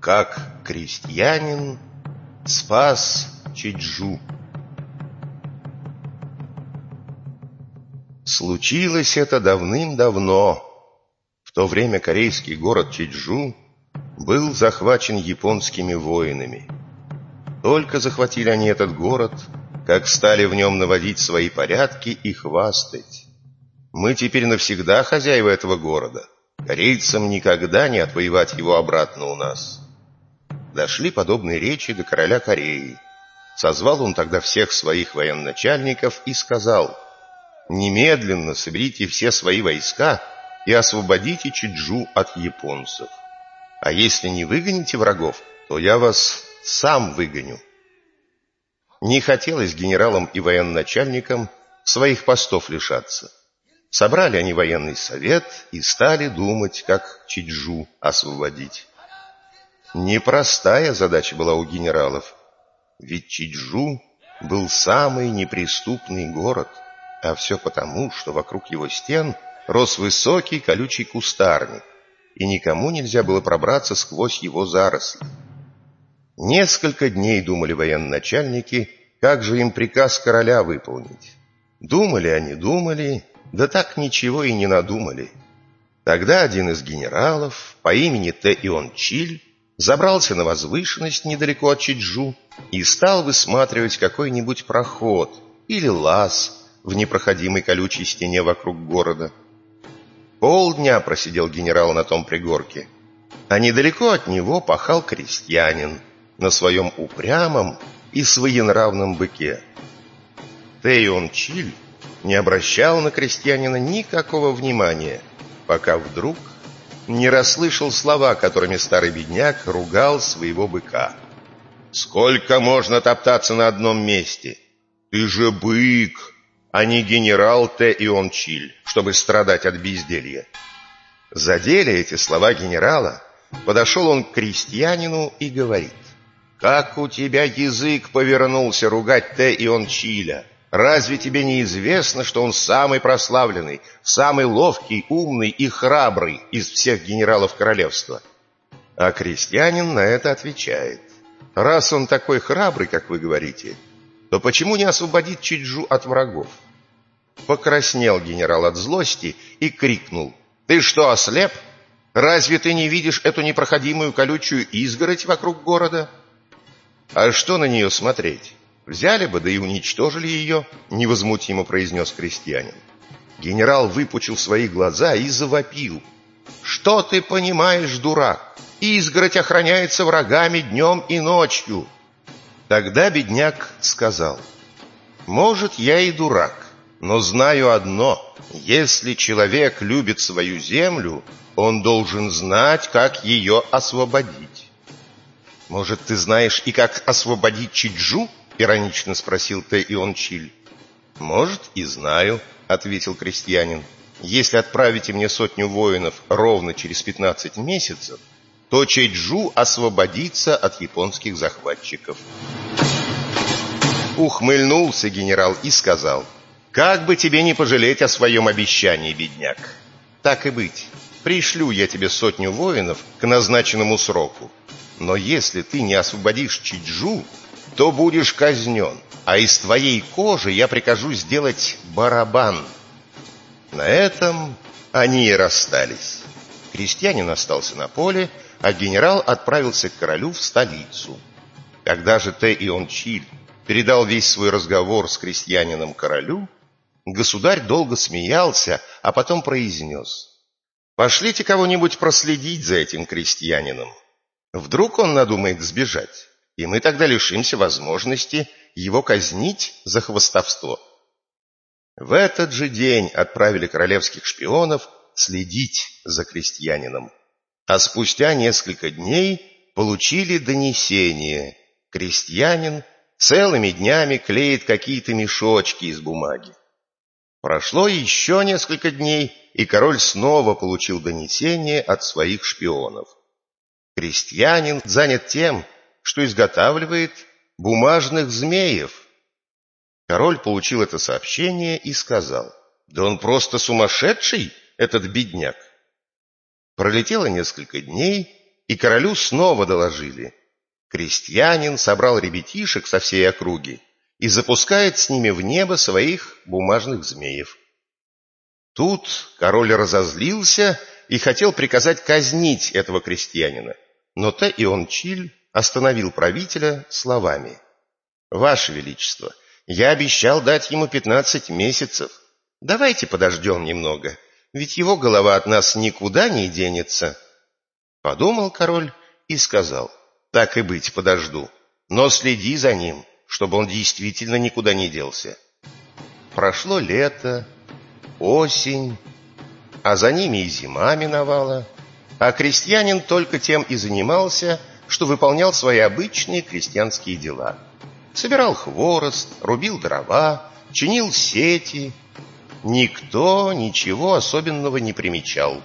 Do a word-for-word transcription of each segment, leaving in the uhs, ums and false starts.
Как крестьянин спас Чеджу. Случилось это давным-давно. В то время корейский город Чеджу был захвачен японскими воинами. Только захватили они этот город, как стали в нем наводить свои порядки и хвастать: мы теперь навсегда хозяева этого города, корейцам никогда не отвоевать его обратно у нас. Дошли подобные речи до короля Кореи. Созвал он тогда всех своих военачальников и сказал: немедленно соберите все свои войска и освободите Чеджу от японцев. А если не выгоните врагов, то я вас сам выгоню. Не хотелось генералам и военачальникам своих постов лишаться. Собрали они военный совет и стали думать, как Чеджу освободить. Непростая задача была у генералов, ведь Чеджу был самый неприступный город, а все потому, что вокруг его стен рос высокий колючий кустарник, и никому нельзя было пробраться сквозь его заросли. Несколько дней думали военачальники, как же им приказ короля выполнить. Думали они, думали, да так ничего и не надумали. Тогда один из генералов по имени Тэ Ион Чиль забрался на возвышенность недалеко от Чеджу и стал высматривать какой-нибудь проход или лаз в непроходимой колючей стене вокруг города. Полдня просидел генерал на том пригорке, а недалеко от него пахал крестьянин на своем упрямом и своенравном быке. Тэ Ион Чиль не обращал на крестьянина никакого внимания, пока вдруг не расслышал слова, которыми старый бедняк ругал своего быка. «Сколько можно топтаться на одном месте? Ты же бык, а не генерал Тэ Ион Чиль, чтобы страдать от безделья». Задели эти слова генерала, подошел он к крестьянину и говорит: «Как у тебя язык повернулся ругать Тэ Ион Чиля? Разве тебе не известно, что он самый прославленный, самый ловкий, умный и храбрый из всех генералов королевства?» А крестьянин на это отвечает: «Раз он такой храбрый, как вы говорите, то почему не освободить Чеджу от врагов?» Покраснел генерал от злости и крикнул: «Ты что, ослеп? Разве ты не видишь эту непроходимую колючую изгородь вокруг города?» «А что на нее смотреть? Взяли бы, да и уничтожили ее», — невозмутимо произнес крестьянин. Генерал выпучил свои глаза и завопил: «Что ты понимаешь, дурак? Изгородь охраняется врагами днем и ночью». Тогда бедняк сказал: «Может, я и дурак, но знаю одно: если человек любит свою землю, он должен знать, как ее освободить». «Может, ты знаешь и как освободить Чеджу?» — иронично спросил Тэ Ион Чиль. «Может, и знаю», — ответил крестьянин. «Если отправите мне сотню воинов ровно через пятнадцать месяцев, то Чеджу освободится от японских захватчиков». Ухмыльнулся генерал и сказал: «Как бы тебе не пожалеть о своем обещании, бедняк. Так и быть, пришлю я тебе сотню воинов к назначенному сроку. Но если ты не освободишь Чеджу, то будешь казнен, а из твоей кожи я прикажу сделать барабан». На этом они и расстались. Крестьянин остался на поле, а генерал отправился к королю в столицу. Когда же Тэ Ион Чиль передал весь свой разговор с крестьянином королю, государь долго смеялся, а потом произнес: «Пошлите кого-нибудь проследить за этим крестьянином. Вдруг он надумает сбежать, и мы тогда лишимся возможности его казнить за хвастовство». В этот же день отправили королевских шпионов следить за крестьянином. А спустя несколько дней получили донесение: крестьянин целыми днями клеит какие-то мешочки из бумаги. Прошло еще несколько дней, и король снова получил донесение от своих шпионов. Крестьянин занят тем, что изготавливает бумажных змеев. Король получил это сообщение и сказал: «Да он просто сумасшедший, этот бедняк». Пролетело несколько дней, и королю снова доложили. Крестьянин собрал ребятишек со всей округи и запускает с ними в небо своих бумажных змеев. Тут король разозлился и хотел приказать казнить этого крестьянина, но Теончиль остановил правителя словами: «Ваше Величество, я обещал дать ему пятнадцать месяцев. Давайте подождем немного, ведь его голова от нас никуда не денется». Подумал король и сказал: «Так и быть, подожду, но следи за ним, чтобы он действительно никуда не делся». Прошло лето, осень, а за ними и зима миновала, а крестьянин только тем и занимался, что выполнял свои обычные крестьянские дела. Собирал хворост, рубил дрова, чинил сети. Никто ничего особенного не примечал.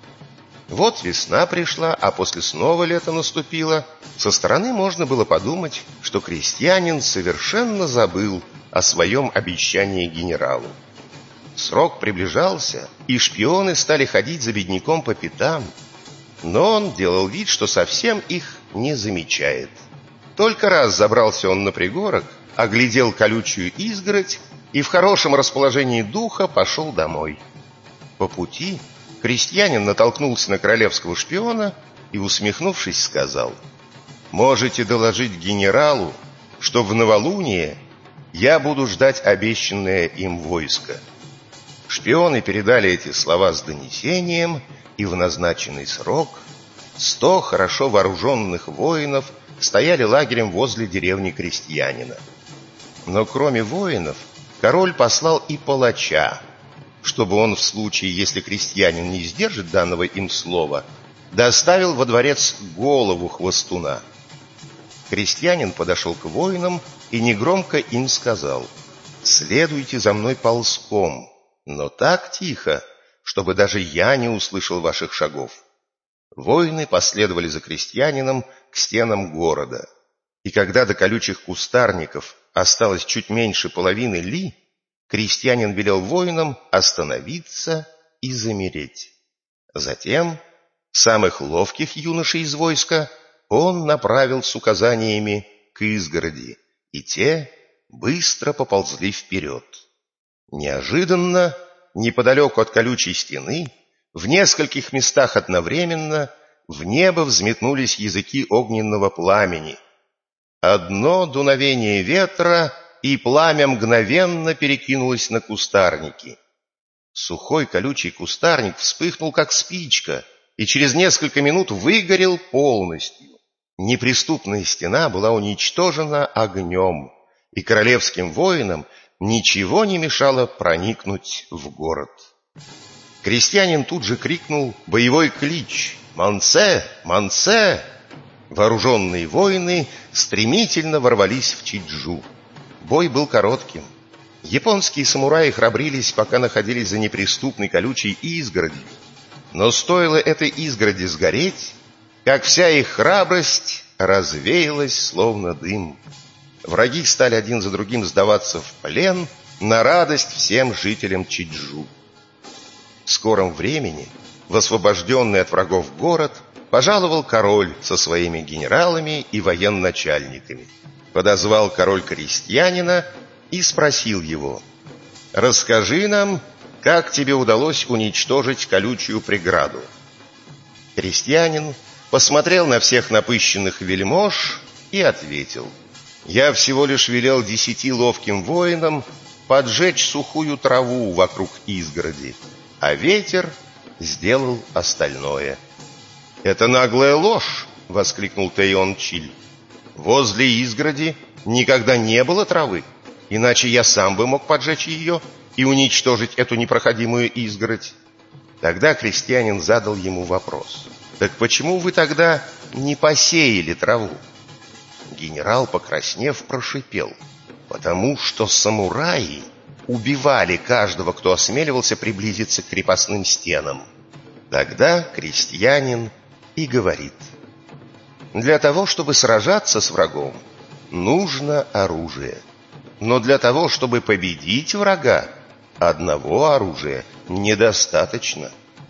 Вот весна пришла, а после снова лето наступило. Со стороны можно было подумать, что крестьянин совершенно забыл о своем обещании генералу. Срок приближался, и шпионы стали ходить за бедняком по пятам, но он делал вид, что совсем их не замечает. Только раз забрался он на пригорок, оглядел колючую изгородь и в хорошем расположении духа пошел домой. По пути крестьянин натолкнулся на королевского шпиона и, усмехнувшись, сказал: «Можете доложить генералу, что в новолуние я буду ждать обещанное им войско». Шпионы передали эти слова с донесением, и в назначенный срок сто хорошо вооруженных воинов стояли лагерем возле деревни крестьянина. Но кроме воинов король послал и палача, чтобы он в случае, если крестьянин не сдержит данного им слова, доставил во дворец голову хвостуна. Крестьянин подошел к воинам и негромко им сказал: «Следуйте за мной ползком, но так тихо, чтобы даже я не услышал ваших шагов». Воины последовали за крестьянином к стенам города, и когда до колючих кустарников осталось чуть меньше половины ли, крестьянин велел воинам остановиться и замереть. Затем самых ловких юношей из войска он направил с указаниями к изгороди, и те быстро поползли вперед. Неожиданно, неподалеку от колючей стены, в нескольких местах одновременно в небо взметнулись языки огненного пламени. Одно дуновение ветра, и пламя мгновенно перекинулось на кустарники. Сухой колючий кустарник вспыхнул, как спичка, и через несколько минут выгорел полностью. Неприступная стена была уничтожена огнем, и королевским воинам ничего не мешало проникнуть в город. Крестьянин тут же крикнул боевой клич: «Манце! Манце!» Вооруженные воины стремительно ворвались в Чиджу. Бой был коротким. Японские самураи храбрились, пока находились за неприступной колючей изгородью. Но стоило этой изгороди сгореть, как вся их храбрость развеялась, словно дым. Враги стали один за другим сдаваться в плен на радость всем жителям Чиджу. В скором времени в освобожденный от врагов город пожаловал король со своими генералами и военачальниками. Подозвал король крестьянина и спросил его: «Расскажи нам, как тебе удалось уничтожить колючую преграду?» Крестьянин посмотрел на всех напыщенных вельмож и ответил: «Я всего лишь велел десяти ловким воинам поджечь сухую траву вокруг изгороди, а ветер сделал остальное». «Это наглая ложь!» — воскликнул Теончиль. «Возле изгороди никогда не было травы, иначе я сам бы мог поджечь ее и уничтожить эту непроходимую изгородь». Тогда крестьянин задал ему вопрос: «Так почему вы тогда не посеяли траву?» Генерал, покраснев, прошипел: «Потому что самураи убивали каждого, кто осмеливался приблизиться к крепостным стенам». Тогда крестьянин и говорит: «Для того, чтобы сражаться с врагом, нужно оружие. Но для того, чтобы победить врага, одного оружия недостаточно».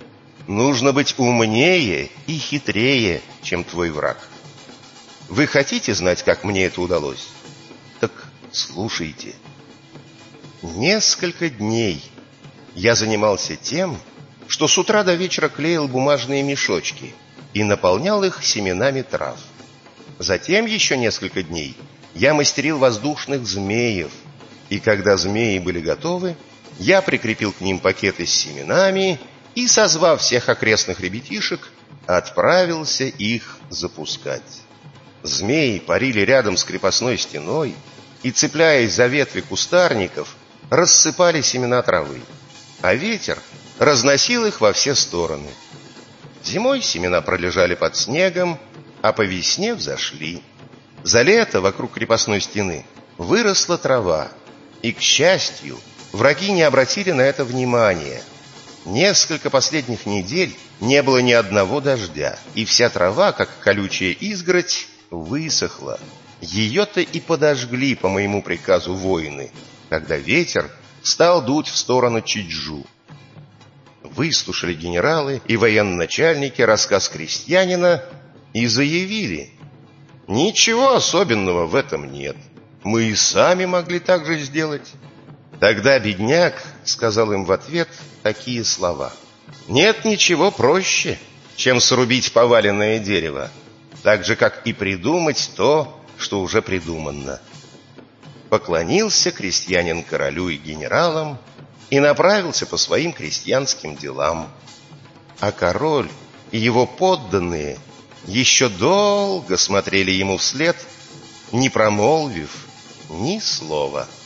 нужно быть умнее и хитрее, чем твой враг. Вы хотите знать, как мне это удалось? Так слушайте. Несколько дней я занимался тем, что с утра до вечера клеил бумажные мешочки и наполнял их семенами трав. Затем еще несколько дней я мастерил воздушных змеев, и когда змеи были готовы, я прикрепил к ним пакеты с семенами и, созвав всех окрестных ребятишек, отправился их запускать. Змеи парили рядом с крепостной стеной и, цепляясь за ветви кустарников, рассыпали семена травы, а ветер разносил их во все стороны. Зимой семена пролежали под снегом, а по весне взошли. За лето вокруг крепостной стены выросла трава, и, к счастью, враги не обратили на это внимания. Несколько последних недель не было ни одного дождя, и вся трава, как колючая изгородь, высохла. Ее-то и подожгли по моему приказу воины, когда ветер стал дуть в сторону Чиджу. Выслушали генералы и военачальники рассказ крестьянина и заявили: «Ничего особенного в этом нет. Мы и сами могли так же сделать». Тогда бедняк сказал им в ответ такие слова: «Нет ничего проще, чем срубить поваленное дерево, так же, как и придумать то, что уже придумано». Поклонился крестьянин королю и генералам и направился по своим крестьянским делам. А король и его подданные еще долго смотрели ему вслед, не промолвив ни слова.